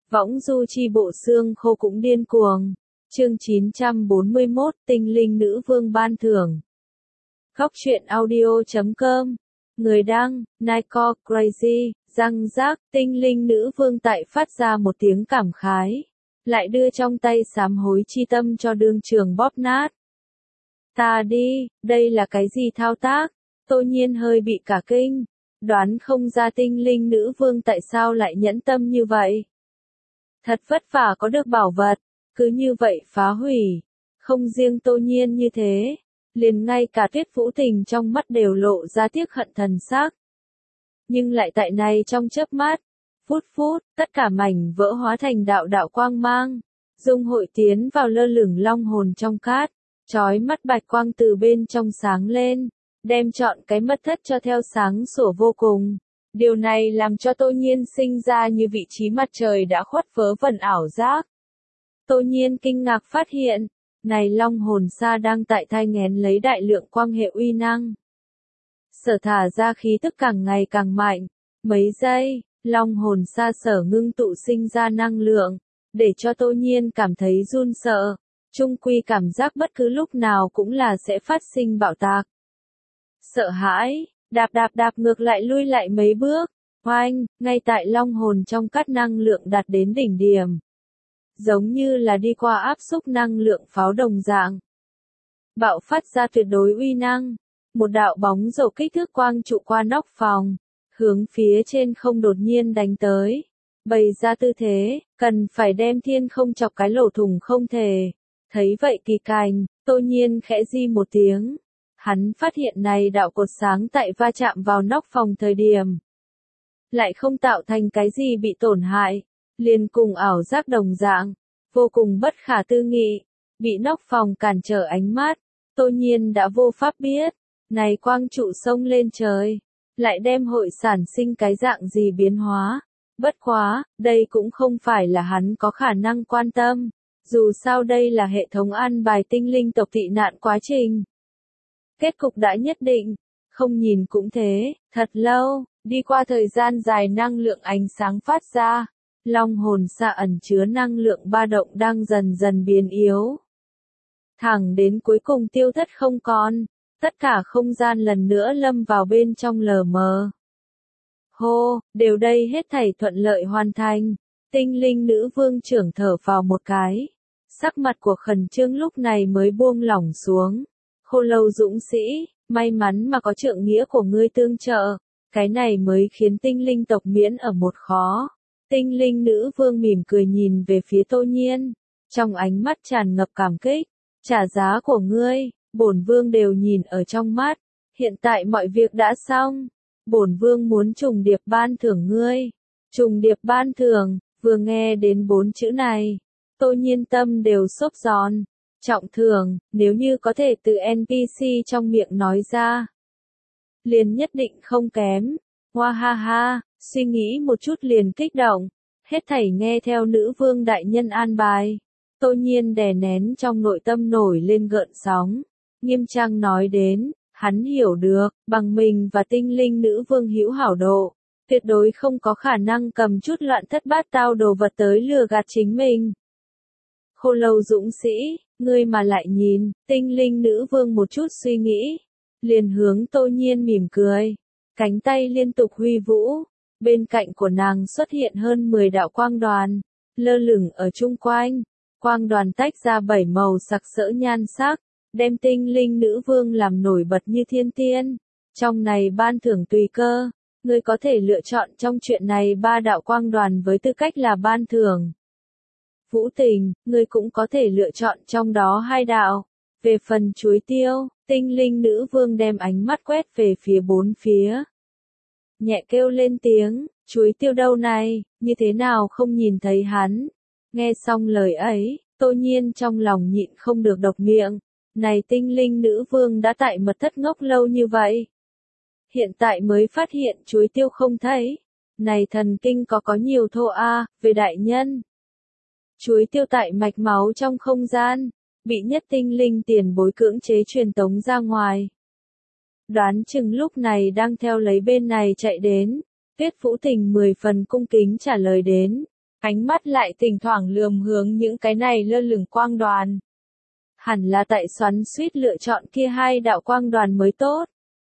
Võng du chi bộ xương khô cũng điên cuồng. Chương 941, tinh linh nữ vương ban thưởng. Góc truyện audio.com. Người đăng, Nico Crazy, răng rác, tinh linh nữ vương tại phát ra một tiếng cảm khái. Lại đưa trong tay sám hối chi tâm cho đương trường bóp nát. Ta đi, đây là cái gì thao tác? Tô Nhiên hơi bị cả kinh. Đoán không ra tinh linh nữ vương tại sao lại nhẫn tâm như vậy. Thật vất vả có được bảo vật, cứ như vậy phá hủy. Không riêng Tô Nhiên như thế, liền ngay cả Tuyết Vũ Tình trong mắt đều lộ ra tiếc hận thần sắc. Nhưng lại tại này trong chớp mắt, phút phút, tất cả mảnh vỡ hóa thành đạo đạo quang mang, dung hội tiến vào lơ lửng long hồn trong cát, chói mắt bạch quang từ bên trong sáng lên, đem trọn cái mật thất cho theo sáng sủa vô cùng. Điều này làm cho Tô Nhiên sinh ra như vị trí mặt trời đã khuất vớ vẩn ảo giác. Tô Nhiên kinh ngạc phát hiện, này long hồn sa đang tại thai nghén lấy đại lượng quang hệ uy năng. Sở thả ra khí tức càng ngày càng mạnh, mấy giây, long hồn sa sở ngưng tụ sinh ra năng lượng, để cho Tô Nhiên cảm thấy run sợ, chung quy cảm giác bất cứ lúc nào cũng là sẽ phát sinh bạo tạc. Sợ hãi, đạp ngược lại lui lại mấy bước, oanh, ngay tại long hồn trong cát năng lượng đạt đến đỉnh điểm. Giống như là đi qua áp xúc năng lượng pháo đồng dạng. Bạo phát ra tuyệt đối uy năng, một đạo bóng rổ kích thước quang trụ qua nóc phòng, hướng phía trên không đột nhiên đánh tới. Bày ra tư thế, cần phải đem thiên không chọc cái lỗ thủng không thể. Thấy vậy kỳ cành, Tô Nhiên khẽ di một tiếng. Hắn phát hiện này đạo cột sáng tại va chạm vào nóc phòng thời điểm. Lại không tạo thành cái gì bị tổn hại, liền cùng ảo giác đồng dạng, vô cùng bất khả tư nghị, bị nóc phòng cản trở ánh mắt, Tô Nhiên đã vô pháp biết, này quang trụ sông lên trời, lại đem hội sản sinh cái dạng gì biến hóa. Bất quá, đây cũng không phải là hắn có khả năng quan tâm, dù sao đây là hệ thống an bài tinh linh tộc tị nạn quá trình. Kết cục đã nhất định, không nhìn cũng thế, thật lâu, đi qua thời gian dài năng lượng ánh sáng phát ra, long hồn sa ẩn chứa năng lượng ba động đang dần dần biến yếu. Thẳng đến cuối cùng tiêu thất không còn, tất cả không gian lần nữa lâm vào bên trong lờ mờ. Hô, đều đây hết thảy thuận lợi hoàn thành, tinh linh nữ vương trưởng thở vào một cái, sắc mặt của Khẩn Trương lúc này mới buông lỏng xuống. Khô Lâu dũng sĩ, may mắn mà có trượng nghĩa của ngươi tương trợ, cái này mới khiến tinh linh tộc miễn ở một khó. Tinh linh nữ vương mỉm cười nhìn về phía Tô Nhiên, trong ánh mắt tràn ngập cảm kích, trả giá của ngươi, bổn vương đều nhìn ở trong mắt, hiện tại mọi việc đã xong, bổn vương muốn trùng điệp ban thưởng ngươi. Trùng điệp ban thưởng, vừa nghe đến 4 chữ này, Tô Nhiên tâm đều xốp giòn. Trọng thưởng, nếu như có thể từ NPC trong miệng nói ra, liền nhất định không kém. Hoa ha ha, suy nghĩ một chút liền kích động, hết thảy nghe theo nữ vương đại nhân an bài. Tô Nhiên đè nén trong nội tâm nổi lên gợn sóng, nghiêm trang nói đến, hắn hiểu được, bằng mình và tinh linh nữ vương hữu hảo độ, tuyệt đối không có khả năng cầm chút loạn thất bát tao đồ vật tới lừa gạt chính mình. Khô Lâu dũng sĩ, ngươi mà lại nhìn, tinh linh nữ vương một chút suy nghĩ, liền hướng Tô Nhiên mỉm cười, cánh tay liên tục huy vũ, bên cạnh của nàng xuất hiện hơn 10 đạo quang đoàn, lơ lửng ở chung quanh, quang đoàn tách ra 7 màu sặc sỡ nhan sắc, đem tinh linh nữ vương làm nổi bật như thiên tiên. Trong này ban thưởng tùy cơ, ngươi có thể lựa chọn trong chuyện này 3 đạo quang đoàn với tư cách là ban thưởng. Vũ Tình, ngươi cũng có thể lựa chọn trong đó 2 đạo. Về phần chuối tiêu, tinh linh nữ vương đem ánh mắt quét về phía 4 phía. Nhẹ kêu lên tiếng, chuối tiêu đâu này, như thế nào không nhìn thấy hắn. Nghe xong lời ấy, Tô Nhiên trong lòng nhịn không được độc miệng. Này tinh linh nữ vương đã tại mật thất ngốc lâu như vậy. Hiện tại mới phát hiện chuối tiêu không thấy. Này thần kinh có nhiều thô a, về đại nhân. Chuối tiêu tại mạch máu trong không gian, bị nhất tinh linh tiền bối cưỡng chế truyền tống ra ngoài. Đoán chừng lúc này đang theo lấy bên này chạy đến, Tuyết Vũ Tình 10 phần cung kính trả lời đến. Ánh mắt lại thỉnh thoảng lườm hướng những cái này lơ lửng quang đoàn. Hẳn là tại xoắn xuýt lựa chọn kia hai đạo quang đoàn mới tốt.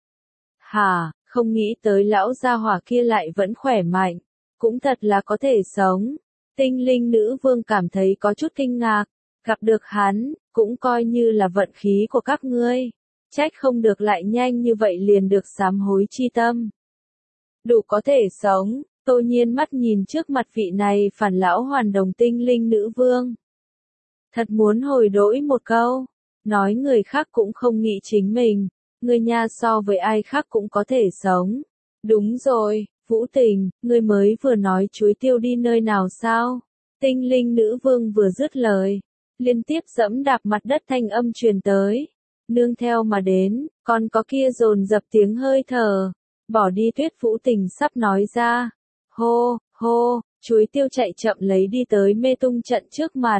Hả, không nghĩ tới lão gia hỏa kia lại vẫn khỏe mạnh, cũng thật là có thể sống. Tinh linh nữ vương cảm thấy có chút kinh ngạc, gặp được hắn, cũng coi như là vận khí của các ngươi. Trách không được lại nhanh như vậy liền được sám hối chi tâm. Đủ có thể sống, Tô Nhiên mắt nhìn trước mặt vị này phản lão hoàn đồng tinh linh nữ vương. Thật muốn hồi đổi một câu, nói người khác cũng không nghĩ chính mình, người nha so với ai khác cũng có thể sống. Đúng rồi, Vũ Tình, ngươi mới vừa nói chuối tiêu đi nơi nào sao? Tinh linh nữ vương vừa dứt lời, liên tiếp dẫm đạp mặt đất thanh âm truyền tới. Nương theo mà đến, còn có kia dồn dập tiếng hơi thở. Bỏ đi Tuyết Vũ Tình sắp nói ra. Hô, hô, chuối tiêu chạy chậm lấy đi tới mê tung trận trước mặt.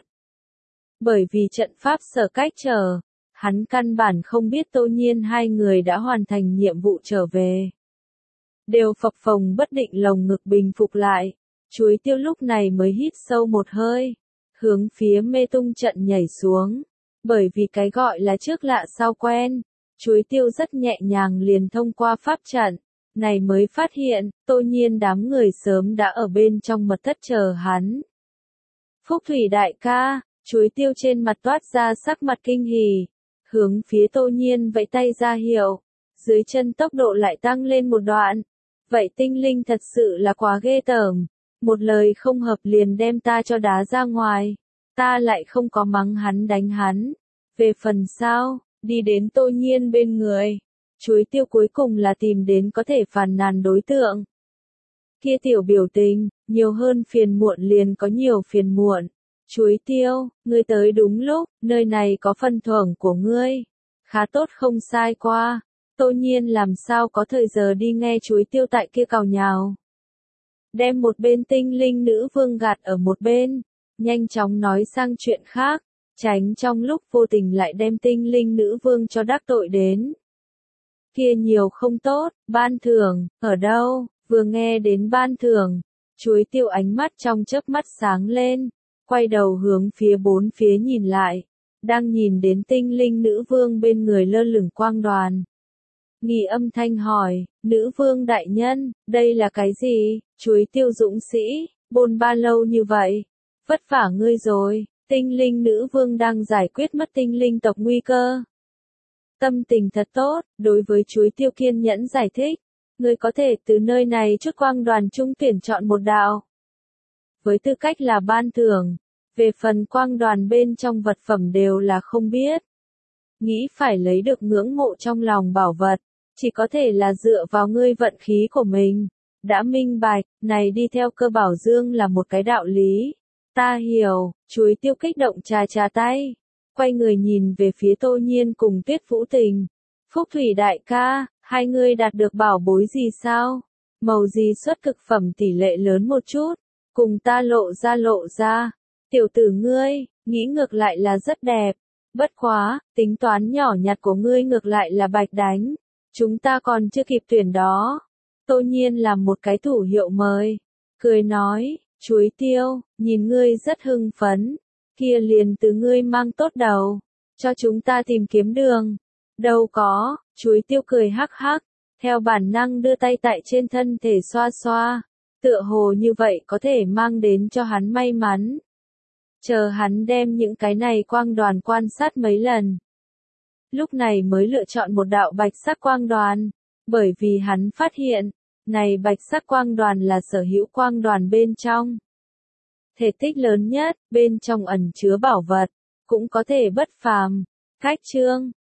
Bởi vì trận pháp sở cách trở, hắn căn bản không biết Tô Nhiên hai người đã hoàn thành nhiệm vụ trở về. Đều phập phồng bất định lồng ngực bình phục lại, chuối tiêu lúc này mới hít sâu một hơi, hướng phía mê tung trận nhảy xuống. Bởi vì cái gọi là trước lạ sau quen, chuối tiêu rất nhẹ nhàng liền thông qua pháp trận, này mới phát hiện, Tô Nhiên đám người sớm đã ở bên trong mật thất chờ hắn. Phúc Thủy đại ca, chuối tiêu trên mặt toát ra sắc mặt kinh hỉ, hướng phía Tô Nhiên vẫy tay ra hiệu, dưới chân tốc độ lại tăng lên một đoạn. Vậy tinh linh thật sự là quá ghê tởm, một lời không hợp liền đem ta cho đá ra ngoài, ta lại không có mắng hắn đánh hắn. Về phần sau, đi đến Tô Nhiên bên người, chuối tiêu cuối cùng là tìm đến có thể phàn nàn đối tượng. Kia tiểu biểu tình, nhiều hơn phiền muộn liền có nhiều phiền muộn. Chuối tiêu, ngươi tới đúng lúc, nơi này có phần thưởng của ngươi. Khá tốt không sai qua. Tô Nhiên làm sao có thời giờ đi nghe chuối tiêu tại kia cào nhào. Đem một bên tinh linh nữ vương gạt ở một bên, nhanh chóng nói sang chuyện khác, tránh trong lúc vô tình lại đem tinh linh nữ vương cho đắc tội đến. Kia nhiều không tốt, ban thưởng, ở đâu, vừa nghe đến ban thưởng, chuối tiêu ánh mắt trong chớp mắt sáng lên, quay đầu hướng phía bốn phía nhìn lại, đang nhìn đến tinh linh nữ vương bên người lơ lửng quang đoàn. Nghi âm thanh hỏi, nữ vương đại nhân, đây là cái gì? Chuối tiêu dũng sĩ, bôn ba lâu như vậy, vất vả ngươi rồi. Tinh linh nữ vương đang giải quyết mất tinh linh tộc nguy cơ. Tâm tình thật tốt, đối với chuối tiêu kiên nhẫn giải thích, ngươi có thể từ nơi này chút quang đoàn trung tuyển chọn một đạo. Với tư cách là ban thưởng, về phần quang đoàn bên trong vật phẩm đều là không biết. Nghĩ phải lấy được ngưỡng mộ trong lòng bảo vật, chỉ có thể là dựa vào ngươi vận khí của mình. Đã minh bạch, này đi theo cơ bảo dương là một cái đạo lý. Ta hiểu, chuối tiêu kích động chà chà tay, quay người nhìn về phía Tô Nhiên cùng Tuyết Vũ Tình. Phúc Thủy đại ca, hai người đạt được bảo bối gì sao? Màu gì xuất cực phẩm tỷ lệ lớn một chút, cùng ta lộ ra. Tiểu tử ngươi, nghĩ ngược lại là rất đẹp. Bất quá, tính toán nhỏ nhặt của ngươi ngược lại là bạch đánh. Chúng ta còn chưa kịp tuyển đó. Tô Nhiên làm một cái thủ hiệu mời, cười nói. Chuối tiêu, nhìn ngươi rất hưng phấn, kia liền từ ngươi mang tốt đầu, cho chúng ta tìm kiếm đường. Đâu có, chuối tiêu cười hắc hắc, theo bản năng đưa tay tại trên thân thể xoa xoa, tựa hồ như vậy có thể mang đến cho hắn may mắn. Chờ hắn đem những cái này quang đoàn quan sát mấy lần. Lúc này mới lựa chọn một đạo bạch sắc quang đoàn, bởi vì hắn phát hiện, này bạch sắc quang đoàn là sở hữu quang đoàn bên trong. Thể tích lớn nhất, bên trong ẩn chứa bảo vật, cũng có thể bất phàm. Cách chương